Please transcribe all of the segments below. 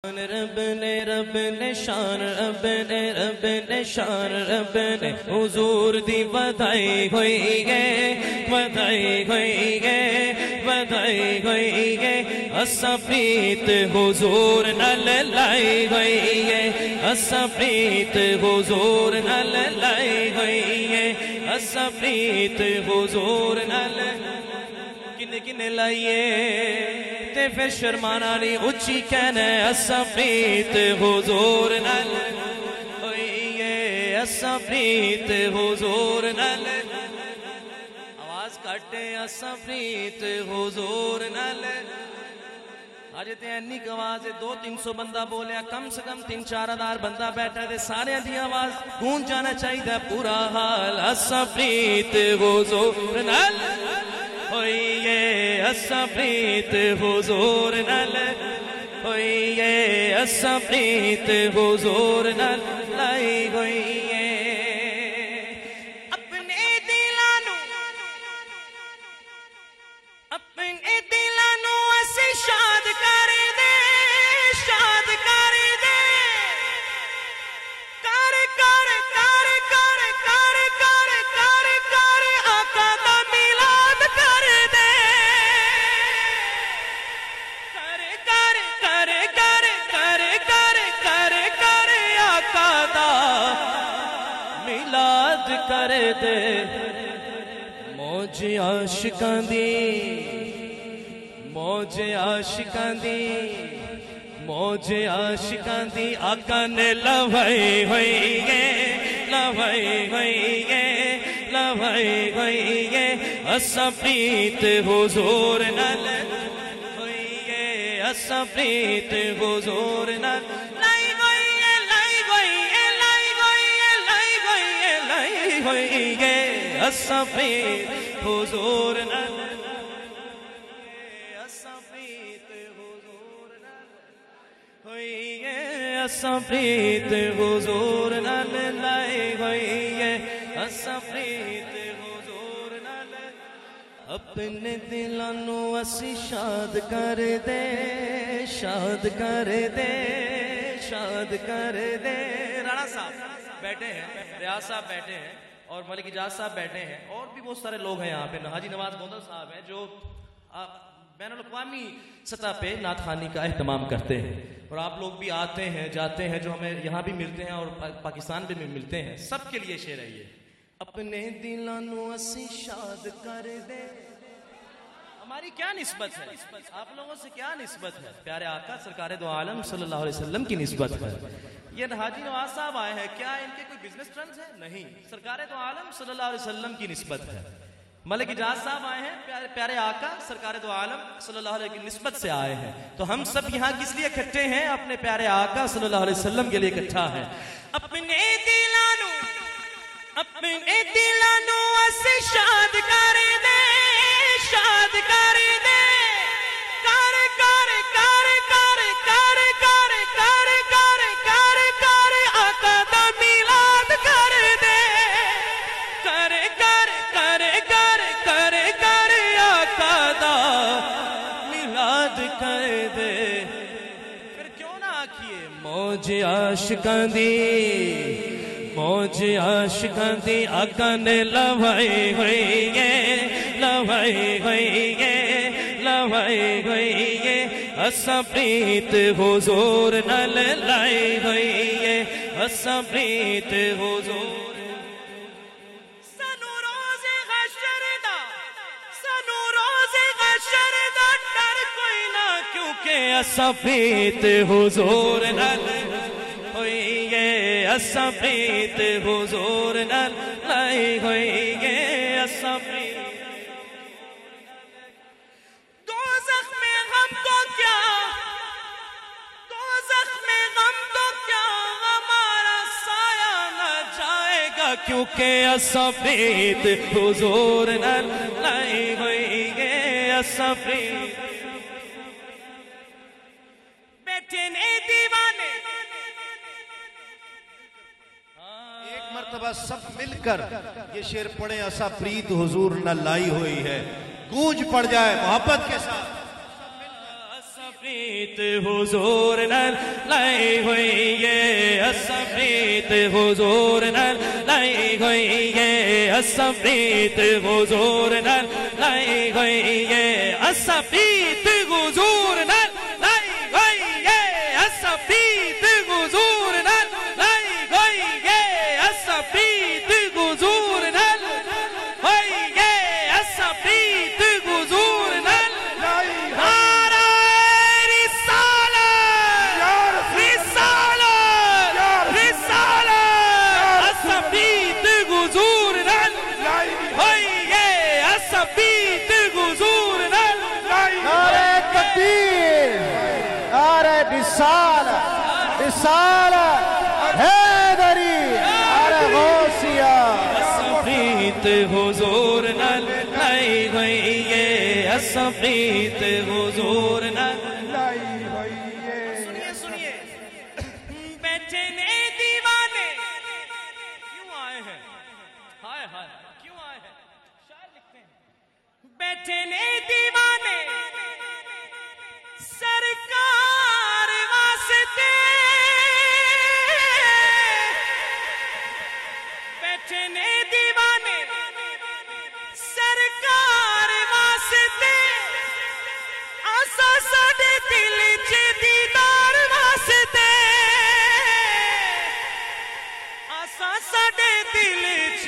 رب نے شان رب نے شان رب نے حضور دی بدائی ہوئی گے بدائی ہوئی گے بدائی ہوئی گے اسا پریت حضور نال لائی ہوئی گے اسا پریت حضور نال لائی ہوئی گے اسا پریت حضور نال کنے کنے لائیے تے پھر شرمانا نہیں اچھی کہنے اسا پریت حضور نال ہوئیے اسا پریت حضور نال آواز کٹے اسا پریت حضور نال آج تے اینی کی آواز 200-300 بندہ بولیا کم سے کم 3-4 ہزار بندہ بیٹھا تے سارے دی آواز گونج جانا چاہیے پورا حال اسا پریت حضور نال ہوئیے اسا پریت حضور نال ہوئیے اسا پریت حضور نال لائی ہوئیے اپنے دلانو اسی شاد کر دے شاد کر دے کر کر کر کر کر کر کر کر آقا دا میلاد کر دے کر کر کر کر کر کر کر کر آقا دا میلاد کر دے موج عاشقاں دی موج عاشقاں دی موج عاشقاں دی آقا نے لوائی ہوئی گے لوائی ہوئی گے لوائی ہوئی گے اسا پریت حضور نال ہوئی گے اسا پریت حضور نال لائی ہوئی ہے لائی ہوئی ہے لائی ہوئی ہے لائی ہوئی ہے لائی ہوئی گے اسا پریت حضور نال ہوئی ہے اسا پریت حضور نال لائی ہوئی ہے اسا پریت حضور نال اپنے دلانو اسی شاد کر دے شاد کر دے شاد کر دے رانا صاحب بیٹھے ہیں ریاض صاحب بیٹھے ہیں اور ملک اجاز صاحب بیٹھے ہیں اور بھی بہت سارے لوگ ہیں یہاں پہ حاجی نواز گوندل صاحب ہیں جو بین الاقوامی سطح پہ نعت خوانی کا اہتمام کرتے ہیں اور آپ لوگ بھی آتے ہیں جاتے ہیں جو ہمیں یہاں بھی ملتے ہیں اور پاکستان بھی ملتے ہیں سب کے لیے شعر ہے یہ اپنے دلانو اسی شاد کر دے ہماری کیا نسبت ہے آپ لوگوں سے کیا نسبت ہے پیارے آقا سرکار دو عالم صلی اللہ علیہ وسلم کی نسبت ہے یہ حاجی نواز صاحب آئے ہیں کیا ان کے کوئی بزنس ٹرمز ہے نہیں سرکار دو عالم صلی اللہ علیہ وسلم کی نسبت ہے ملک اجاز صاحب آئے ہیں پیارے آقا سرکار دو عالم صلی اللہ علیہ کی نسبت سے آئے ہیں تو ہم سب یہاں کس لیے اکٹھے ہیں اپنے پیارے آقا صلی اللہ علیہ وسلم کے لیے اکٹھا ہے اپنے دلانو اسے شاد کر دے شاد کر دے کر کر کر کر کر کر کر کر کر کر آقا دا میلاد کر دے کر کر کر کر کر کر آقا دا میلاد کر دے پھر کیوں نہ آکھیے موج عاشقاں دی موج عاشقاں دی آقا نے لوائی ہوئی گے لوائی ہوئی گے لوائی ہوئی گے اسا پریت حضور نال لائی ہوئی گے اسا پریت حضور کیونکہ اسا پریت حضور نال ہوئی گے اسا پریت حضور نال لائی ہوئی گے اسا پریت دوزخ میں غم تو کیا دوزخ میں غم تو کیا ہمارا سایہ نہ جائے گا کیونکہ اسا پریت حضور نال لائی ہوئی گے اسا پریت دیوانے ایک مرتبہ سب مل کر یہ شعر پڑھیں اسا پریت حضور نہ لائی ہوئی ہے گونج پڑ جائے محبت کے ساتھ प्रीत हुजूर नाल लाई होई है असा प्रीत हुजूर नाल लाई होई है असा प्रीत हुजूर नाल लाई होई है असा प्रीत हुजूर नाल लाई होई है असा प्रीत हुजूर नाल लाई होई है असा प्रीत हुजूर नाल होई है असा प्रीत हुजूर नाल رسالة حیدری ارے غوثیہ प्रीत हुजूर नाल लाई होई है असा प्रीत हुजूर नाल لائی ہوئی ہے سنیے سنیے بیٹھے نے دیوانے کیوں آئے ہیں ہائے ہائے کیوں آئے ہیں شاعر لکھتے ہیں بیٹھے نے دیوانے سرکار واسطے بیٹھے نے دیوانے سرکار واسطے آسا ساڑے دل چ دیدار واسطے آسا ساڑے دل چ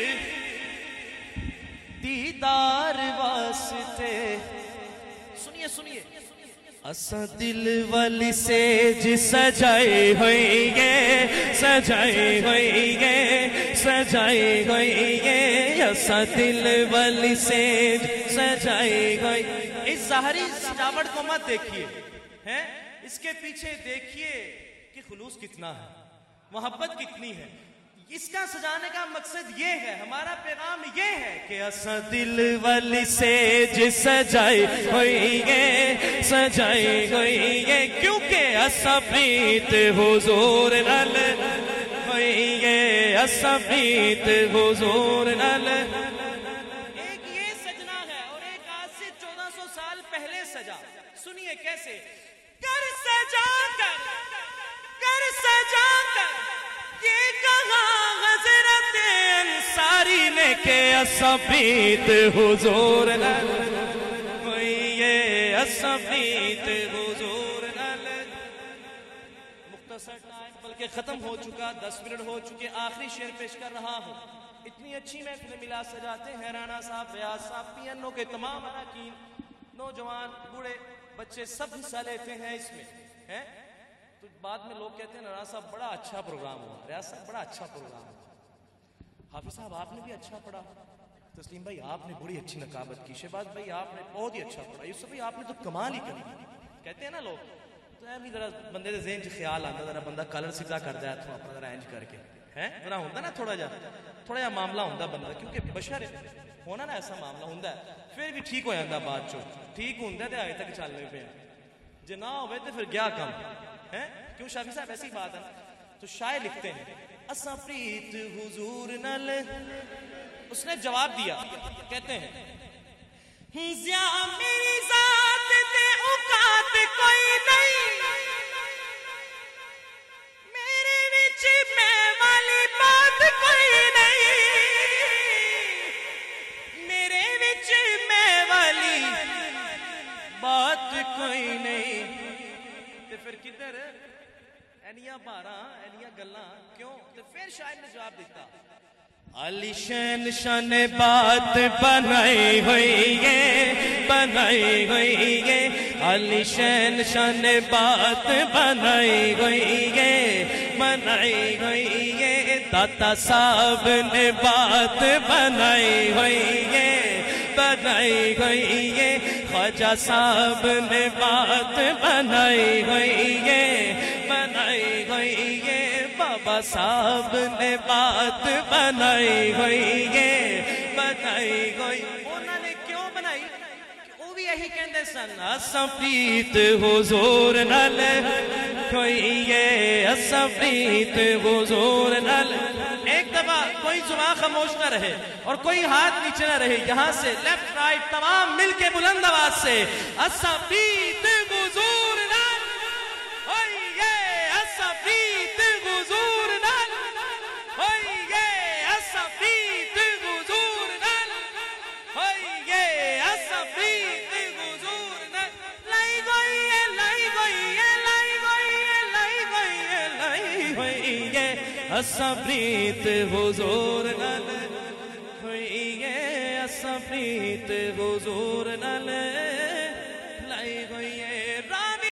دیدار واسطے سنیے سنیے اسا دل والی سیج سجائے ہوئی گے سجائے ہوئی گے سجائے ہوئی گے اسا دل والی سیج سجائے ہوئی اس ظاہری سجاوٹ کو مت دیکھیے ہیں اس کے پیچھے دیکھیے کہ خلوص کتنا ہے محبت کتنی ہے اس کا سجانے کا مقصد یہ ہے ہمارا پیغام یہ ہے کہ اسا دل والی سیج سجائے ہوئی گے سجائے ہوئی گے کیونکہ اسا پریت حضور نال ہوئی گے اسا پریت حضور نال ایک یہ سجنا ہے اور ایک آج سے 1400 سال پہلے سجا سنیے کیسے کر سجا کر یہ کہا حضرت انصاری نے کہ اسا پریت حضور نال ہوئی ہے اسا پریت حضور نال مختصر ٹائم بلکہ ختم ہو چکا 10 منٹ ہو چکے آخری شعر پیش کر رہا ہوں اتنی اچھی محفل ملا سجاتے ہیں رانا صاحب بیاض صاحب پینو کے تمام اراکین نوجوان بوڑھے بچے سب حصہ لیتے ہیں اس میں ہیں تو بعد میں لوگ کہتے ہیں رانا صاحب بڑا اچھا پروگرام ہوا ریاض صاحب بڑا اچھا پروگرام ہوا حافظ صاحب آپ نے بھی اچھا پڑھا تسلیم بھائی آپ نے بڑی اچھی نقابت کی شہباز بھائی آپ نے بہت ہی اچھا پڑھا یوسف بھائی آپ نے تو کمال ہی کری کہتے ہیں نا لوگ تو بھی ذرا بندے دے ذہن چ خیال آتا ذرا بندہ کلر سیدھا کرتا ہے تو اپنا ذرا اینج کر کے ہیں ذرا ہوتا نا تھوڑا جہا معاملہ ہوتا بندہ کیونکہ بشر ہونا نا ایسا معاملہ ہوتا ہے پھر بھی ٹھیک ہو جاتا بعد چو ٹھیک ہوتا ہے تو آگے تک چلنے پہ جے نہ ہوئے تو پھر گیا کم ہیں کیوں شافی صاحب ایسی بات ہے تو شاعر لکھتے ہیں اسا پریت حضور نال اس نے جواب دیا کہتے ہیں زیا میری ذات تے اوقات کوئی نہیں میرے وچ میں والی بات کوئی نہیں میرے وچ میں والی بات کوئی نہیں تے پھر کدھر اینیاں بارہ اینیاں گلاں کیوں تے پھر شاعر نے جواب دیتا علی شان شان بات بنائی ہوئی ہے بنائی ہوئی ہے علی شان شان بات بنائی ہوئی ہے بنائی ہوئی ہے داتا صاحب نے بات بنائی ہوئی ہے بنائی ہوئی ہے خواجہ صاحب نے بات بنائی ہوئی ہے بنائی ہوئی ہے بابا صاحب نے بات بنائی ہوئی ہے بنائی ہوئی انہوں نے کیوں بنائی وہ بھی یہی کہندے سن اسا پریت حضور نال ہوئی ہے اسا پریت حضور نال ایک دفعہ کوئی زبان خاموش نہ رہے اور کوئی ہاتھ نیچے نہ رہے یہاں سے لیفٹ رائٹ تمام مل کے بلند آواز سے اسا پریت حضور نال اساں پریت حضور نال ہوئی ہے اساں پریت حضور نال لائی ہوئی ہے